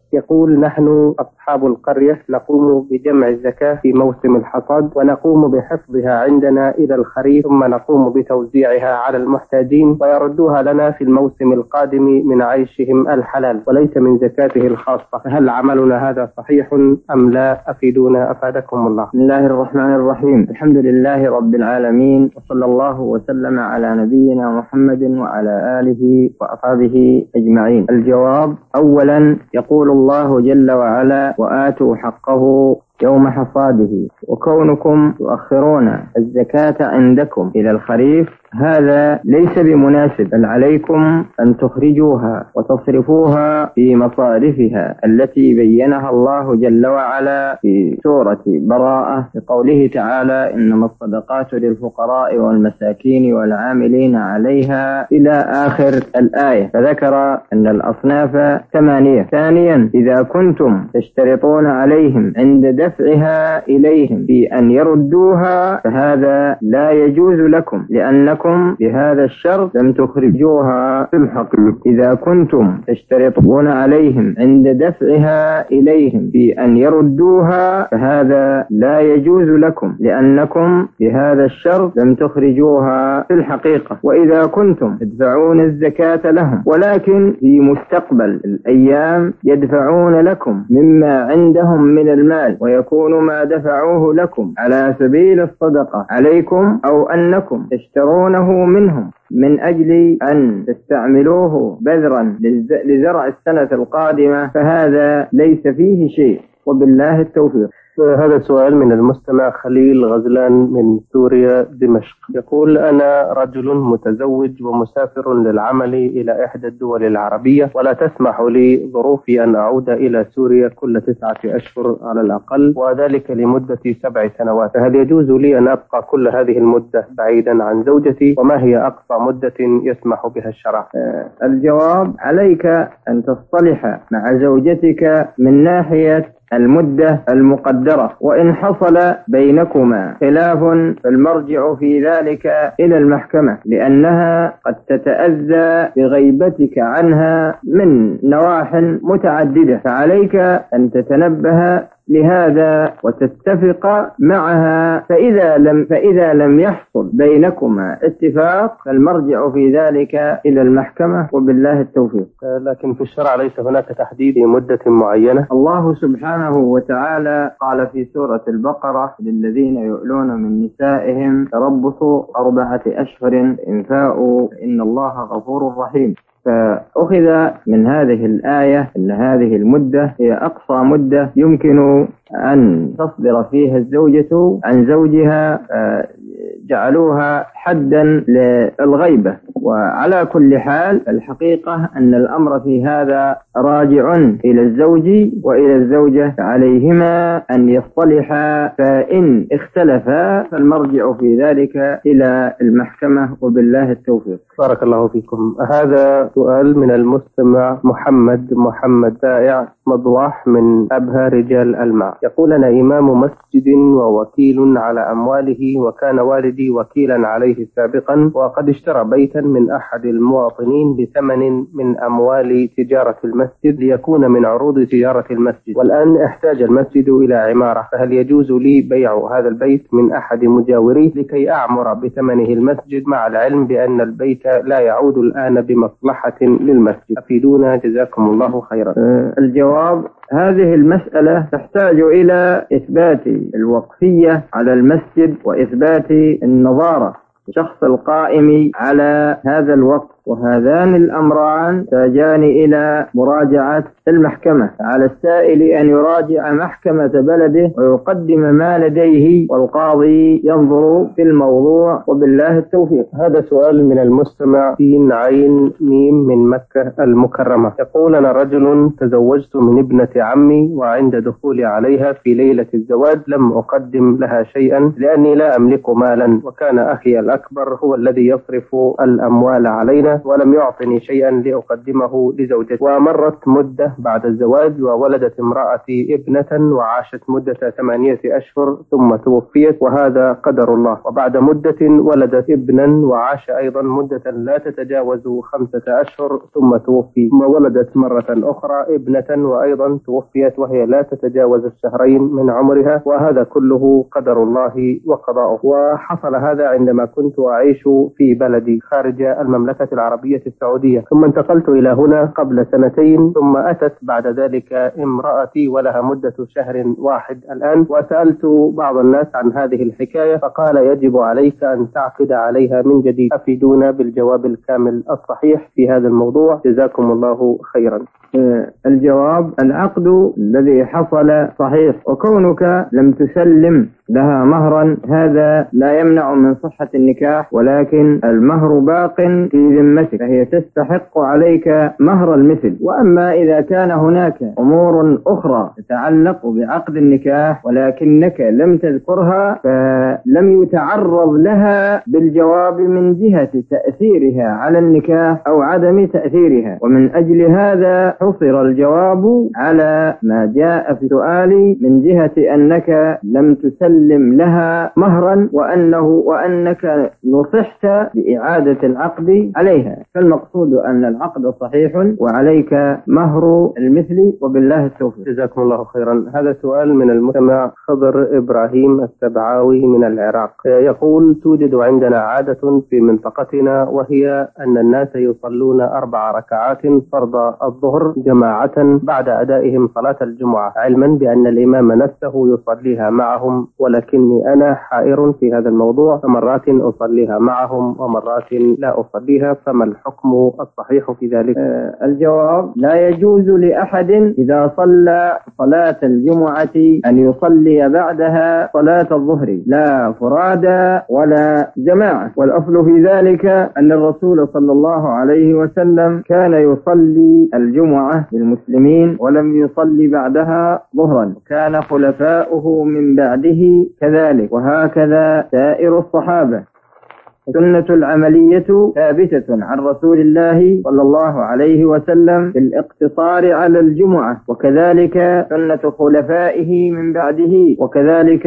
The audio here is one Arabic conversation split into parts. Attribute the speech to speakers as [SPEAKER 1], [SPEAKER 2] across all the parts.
[SPEAKER 1] يقول: نحن أصحاب القرية نقوم بجمع الزكاة في موسم الحصاد، ونقوم بحفظها عندنا إلى الخريف، ثم نقوم بتوزيعها على المحتاجين ويردوها لنا في الموسم القادم من عيشهم الحلال وليس من زكاته الخاصة، فهل عملنا هذا صحيح أم لا؟ أفيدونا أفادكم الله.
[SPEAKER 2] بسم الله الرحمن الرحيم. الحمد لله رب العالمين، وصلى الله وسلم على نبينا محمد وعلى آله وأصحابه أجمعين. الجواب: أولا، يقول الله جل وعلا: وآتوا حقه يوم حصاده. وكونكم تؤخرون الزكاة عندكم إلى الخريف هذا ليس بمناسب، بل عليكم أن تخرجوها وتصرفوها في مصارفها التي بينها الله جل وعلا في سورة براءة بقوله تعالى: إنما الصدقات للفقراء والمساكين والعاملين عليها إلى آخر الآية، فذكر أن الأصناف 8. ثانيا، إذا كنتم تشترطون عليهم عند دفعها إليهم في أن يردوها فهذا لا يجوز لكم، لأنكم بهذا الشرط لم تخرجوها في الحقيقة. إذا كنتم تشترطون عليهم عند دفعها إليهم في أن يردوها فهذا لا يجوز لكم، لأنكم بهذا الشرط لم تخرجوها في الحقيقة. وإذا كنتم تدفعون الزكاة لهم ولكن في مستقبل الأيام يدفعون لكم مما عندهم من المال ويكون ما دفعوه لكم على سبيل الصدقة عليكم، أو أنكم تشترونه منهم من أجل أن تستعملوه بذرا لزرع السنة القادمة، فهذا ليس فيه شيء، وبالله التوفيق.
[SPEAKER 1] هذا سؤال من المستمع خليل غزلان من سوريا دمشق، يقول: أنا رجل متزوج ومسافر للعمل إلى إحدى الدول العربية، ولا تسمح لي ظروفي أن أعود إلى سوريا كل 9 أشهر على الأقل، وذلك لمدة 7 سنوات، فهل يجوز لي أن أبقى كل هذه المدة بعيدا عن زوجتي؟ وما هي أقصى مدة يسمح بها الشرع؟
[SPEAKER 2] الجواب: عليك أن تصطلح مع زوجتك من ناحية المدة المقدرة، وإن حصل بينكما خلاف فالمرجع في ذلك إلى المحكمة، لأنها قد تتأذى بغيبتك عنها من نواح متعددة، فعليك أن تتنبه لهذا وتتفق معها، فإذا لم يحصل بينكما اتفاق فالمرجع في ذلك إلى المحكمة، وبالله التوفيق.
[SPEAKER 1] لكن في الشرع ليس هناك تحديد مدة معينة.
[SPEAKER 2] الله سبحانه وتعالى قال في سورة البقرة: للذين يؤلون من نسائهم تربصوا 4 أشهر إن فاءوا إن الله غفور رحيم. فأخذ من هذه الآية أن هذه المدة هي أقصى مدة يمكن أن تصبر فيها الزوجة عن زوجها، جعلوها حدا للغيبة. وعلى كل حال الحقيقة أن الأمر في هذا راجع إلى الزوج وإلى الزوجة، عليهما أن يصطلحا، فإن اختلفا فالمرجع في ذلك إلى المحكمة، وبالله التوفيق.
[SPEAKER 1] بارك الله فيكم. هذا سؤال من المستمع محمد سائع مضواح من أبها رجال الماء، يقول: أنا إمام مسجد ووكيل على أمواله، وكان والدي وكيلا عليه سابقا، وقد اشترى بيتا من أحد المواطنين بثمن من أموال تجارة المسجد ليكون من عروض تجارة المسجد، والآن احتاج المسجد إلى عمارة، فهل يجوز لي بيع هذا البيت من أحد مجاوريه لكي أعمر بثمنه المسجد، مع العلم بأن البيت لا يعود الآن بمصلحة للمسجد؟ أفيدونا جزاكم الله خيرا.
[SPEAKER 2] الجواب: هذه المسألة تحتاج إلى إثبات الوقفية على المسجد وإثبات النظارة شخص القائم على هذا الوقف، وهذان الأمران تحتاجان إلى مراجعة المحكمة. على السائل أن يراجع محكمة بلده ويقدم ما لديه، والقاضي ينظر في الموضوع، وبالله التوفيق.
[SPEAKER 1] هذا سؤال من المستمع سين عين ميم من مكة المكرمة، يقول: أنا رجل تزوجت من ابنة عمي، وعند دخولي عليها في ليلة الزواج لم أقدم لها شيئا لأني لا أملك مالا، وكان أخي الأكبر هو الذي يصرف الأموال علينا، سنة ولم يعطني شيئا لأقدمه لزوجتي. ومرت مدة بعد الزواج وولدت امرأتي ابنة وعاشت مدة 8 أشهر ثم توفيت، وهذا قدر الله. وبعد مدة ولدت ابنا وعاش أيضا مدة لا تتجاوز 5 أشهر ثم توفي، ثم ولدت مرة أخرى ابنة وأيضا توفيت وهي لا تتجاوز الشهرين من عمرها، وهذا كله قدر الله وقضاؤه. وحصل هذا عندما كنت أعيش في بلدي خارج المملكة العربية السعودية، ثم انتقلت إلى هنا قبل 2 ثم أتت بعد ذلك امرأتي ولها مدة شهر واحد الآن. وسألت بعض الناس عن هذه الحكاية فقال يجب عليك أن تعقد عليها من جديد. أفيدونا بالجواب الكامل الصحيح في هذا الموضوع، جزاكم الله خيرا.
[SPEAKER 2] الجواب: العقد الذي حصل صحيح، وكونك لم تسلم لها مهرا هذا لا يمنع من صحة النكاح، ولكن المهر باق في ذمتك، فهي تستحق عليك مهر المثل. وأما إذا كان هناك أمور أخرى تتعلق بعقد النكاح ولكنك لم تذكرها فلم يتعرض لها بالجواب من جهة تأثيرها على النكاح أو عدم تأثيرها، ومن أجل هذا حصر الجواب على ما جاء في سؤالي من جهة أنك لم تسلم لها مهرا وأنك نصحت بإعادة العقد عليها، فالمقصود أن العقد صحيح وعليك مهر المثل، وبالله التوفيق.
[SPEAKER 1] جزاكم الله خيرا. هذا سؤال من المستمع خضر إبراهيم السبعاوي من العراق، يقول: توجد عندنا عادة في منطقتنا وهي أن الناس يصلون 4 ركعات فرض الظهر جماعة بعد أدائهم صلاة الجمعة، علما بأن الإمام نفسه يصليها معهم، ولكني أنا حائر في هذا الموضوع، فمرات أصليها معهم ومرات لا أصليها، فما الحكم الصحيح في ذلك؟
[SPEAKER 2] الجواب: لا يجوز لأحد إذا صلى صلاة الجمعة أن يصلي بعدها صلاة الظهر، لا فرادى ولا جماعة. والأصل في ذلك أن الرسول صلى الله عليه وسلم كان يصلي الجمعة للمسلمين ولم يصلي بعدها ظهرا، وكان خلفاؤه من بعده كذلك، وهكذا سائر الصحابة. السنة العملية ثابتة عن رسول الله صلى الله عليه وسلم بالاقتصار على الجمعة، وكذلك سنة خلفائه من بعده، وكذلك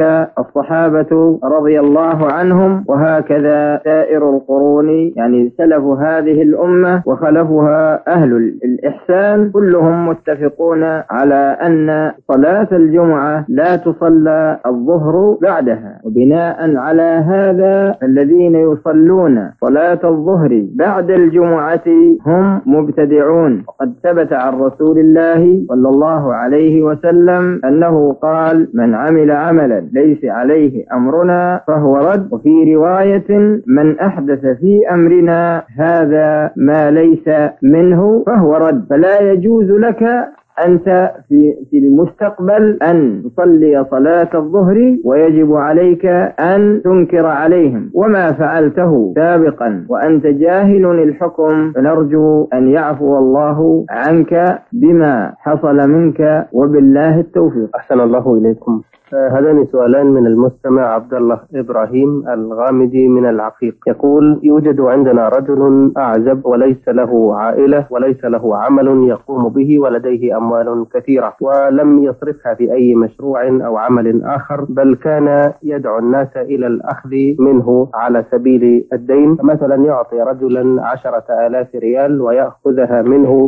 [SPEAKER 2] الصحابة رضي الله عنهم، وهكذا سائر القرون، يعني سلف هذه الأمة وخلفها أهل الإحسان، كلهم متفقون على أن صلاة الجمعة لا تصلى الظهر بعدها. وبناء على هذا الذين يصلون صلاة الظهر بعد الجمعة هم مبتدعون، وقد ثبت عن رسول الله صلى الله عليه وسلم أنه قال: من عمل عملا ليس عليه أمرنا فهو رد، وفي رواية: من أحدث في أمرنا هذا ما ليس منه فهو رد. فلا يجوز لك أنت في المستقبل أن تصلي صلاة الظهر، ويجب عليك أن تنكر عليهم، وما فعلته سابقا وأنت جاهل الحكم فنرجو أن يعفو الله عنك بما حصل منك، وبالله التوفيق.
[SPEAKER 1] أحسن الله إليكم. هذان سؤالان من المستمع عبد الله إبراهيم الغامدي من العقيق، يقول: يوجد عندنا رجل أعزب وليس له عائلة وليس له عمل يقوم به ولديه أموال كثيرة، ولم يصرفها في أي مشروع أو عمل آخر، بل كان يدعو الناس إلى الأخذ منه على سبيل الدين، مثلا يعطي رجلا 10,000 ريال ويأخذها منه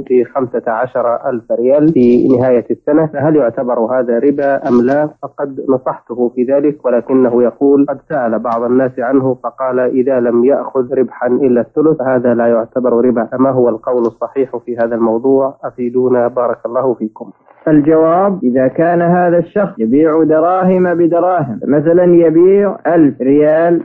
[SPEAKER 1] ب15,000 ريال في نهاية السنة، فهل يعتبر هذا ربا أم لا؟ فقد نصحته في ذلك، ولكنه يقول: قد سأل بعض الناس عنه فقال إذا لم يأخذ ربحا إلا الثلث هذا لا يعتبر ربا، فما هو القول الصحيح في هذا الموضوع؟ أفيدونا بارك الله فيكم.
[SPEAKER 2] الجواب: إذا كان هذا الشخص يبيع دراهم بدراهم، مثلا يبيع 1000 ريال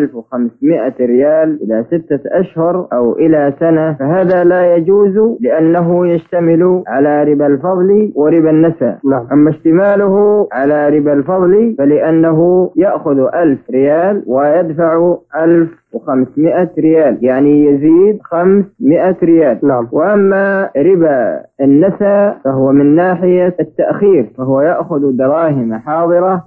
[SPEAKER 2] ب1500 ريال إلى 6 أشهر أو إلى سنة، فهذا لا يجوز لأنه يشتمل على ربا الفضل وربا النساء. أما اشتماله على ربا الفضل فلأنه يأخذ 1000 ريال ويدفع 1000 500 ريال، يعني يزيد 500 ريال.
[SPEAKER 1] نعم.
[SPEAKER 2] وأما ربا النسى فهو من ناحية التأخير، فهو يأخذ دراهم حاضرة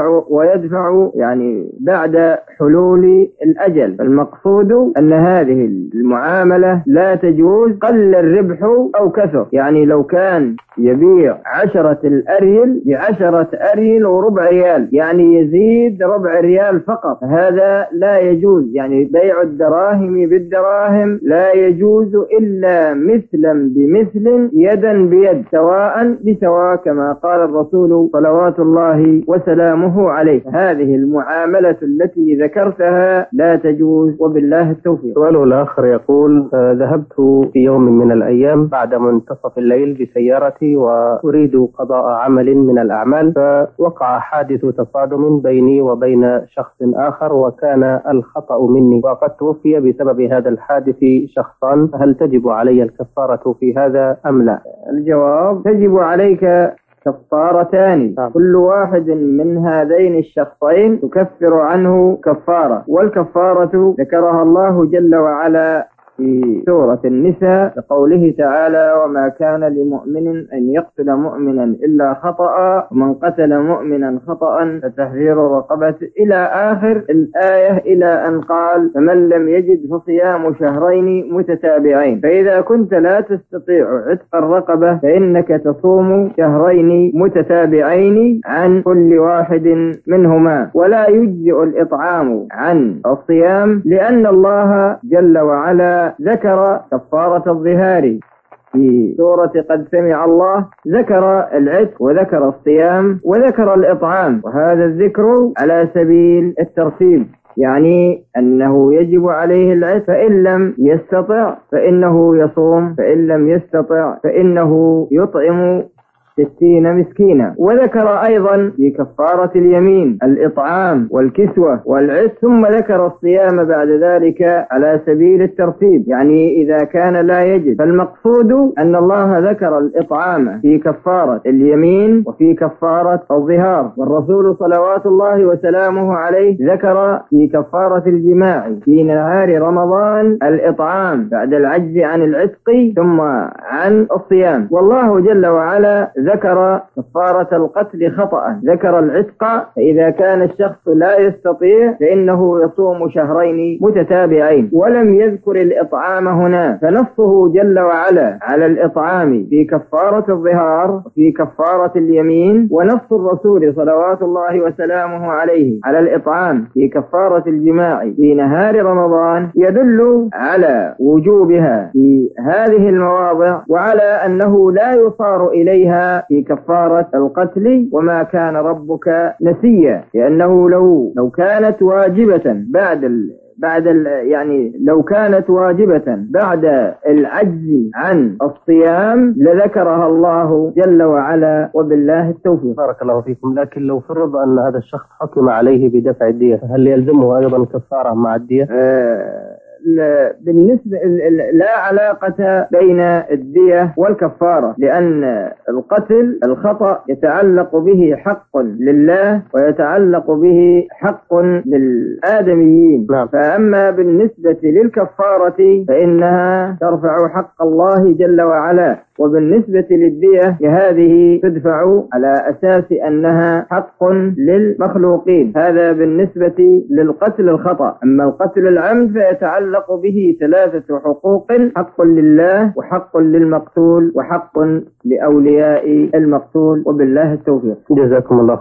[SPEAKER 2] ويدفع يعني بعد حلول الأجل. فالمقصود أن هذه المعاملة لا تجوز قل الربح أو كثر، يعني لو كان يبيع 10 الأريل ب10 أريل وربع ريال، يعني يزيد ربع ريال فقط، هذا لا يجوز. يعني بيع الدراهم بالدراهم لا يجوز إلا مثلا بمثل يدا بيد سواء بسواء، كما قال الرسول صلوات الله وسلامه عليه. هذه المعاملة التي ذكرتها لا تجوز، وبالله التوفيق.
[SPEAKER 1] سؤاله الآخر يقول: ذهبت في يوم من الأيام بعد منتصف الليل بسيارتي وأريد قضاء عمل من الأعمال، فوقع حادث تصادم بيني وبين شخص آخر وكان الخطأ مني، وقد توفي بسبب هذا الحادث شخصان، هل تجب علي الكفارة في هذا أم لا؟
[SPEAKER 2] الجواب: تجب عليك كفارتان، كل واحد من هذين الشخصين تكفر عنه كفارة. والكفارة ذكرها الله جل وعلا في سورة النساء بقوله تعالى: وما كان لمؤمن أن يقتل مؤمنا إلا خطأ، ومن قتل مؤمنا خطأ فتحرير رقبة، إلى آخر الآية، إلى أن قال: فمن لم يجد فصيام شهرين متتابعين. فإذا كنت لا تستطيع عتق الرقبة فإنك تصوم شهرين متتابعين عن كل واحد منهما، ولا يجزئ الإطعام عن الصيام، لأن الله جل وعلا ذكر كفارة الظهار في سورة قد سمع الله، ذكر العتق وذكر الصيام وذكر الإطعام، وهذا الذكر على سبيل الترتيب، يعني أنه يجب عليه العتق، فإن لم يستطع فإنه يصوم، فإن لم يستطع فإنه يطعم 60 مسكينا. وذكر أيضا في كفارة اليمين الإطعام والكسوة والعتق، ثم ذكر الصيام بعد ذلك على سبيل الترتيب، يعني إذا كان لا يجد. فالمقصود أن الله ذكر الإطعام في كفارة اليمين وفي كفارة الظهار، والرسول صلوات الله وسلامه عليه ذكر في كفارة الجماع في نهار رمضان الإطعام بعد العجز عن العتق ثم عن الصيام. والله جل وعلا ذكر كفارة القتل خطأ، ذكر العتق، فإذا كان الشخص لا يستطيع فإنه يصوم شهرين متتابعين، ولم يذكر الإطعام هنا، فنصه جل وعلا على الإطعام في كفارة الظهار وفي كفارة اليمين، ونص الرسول صلوات الله وسلامه عليه على الإطعام في كفارة الجماع في نهار رمضان يدل على وجوبها في هذه المواضع، وعلى أنه لا يصار إليها في كفارة القتل، وما كان ربك نسيا، لأنه لو كانت واجبة يعني لو كانت واجبة بعد العجز عن الصيام لذكرها الله جل وعلا، وبالله التوفيق.
[SPEAKER 1] بارك الله فيكم. لكن لو فرض أن هذا الشخص حكم عليه بدفع الدية، هل يلزمه أيضا كفارة مع الدية؟
[SPEAKER 2] بالنسبة لا علاقة بين الدية والكفارة، لأن القتل الخطأ يتعلق به حق لله ويتعلق به حق للآدميين. فأما بالنسبة للكفارة فإنها ترفع حق الله جل وعلا، وبالنسبة للدية هذه تدفع على أساس أنها حق للمخلوقين. هذا بالنسبة للقتل الخطأ. أما القتل العمد فيتعلق به 3 حقوق: حق لله وحق للمقتول وحق لأولياء المقتول، وبالله التوفيق.
[SPEAKER 1] جزاكم الله.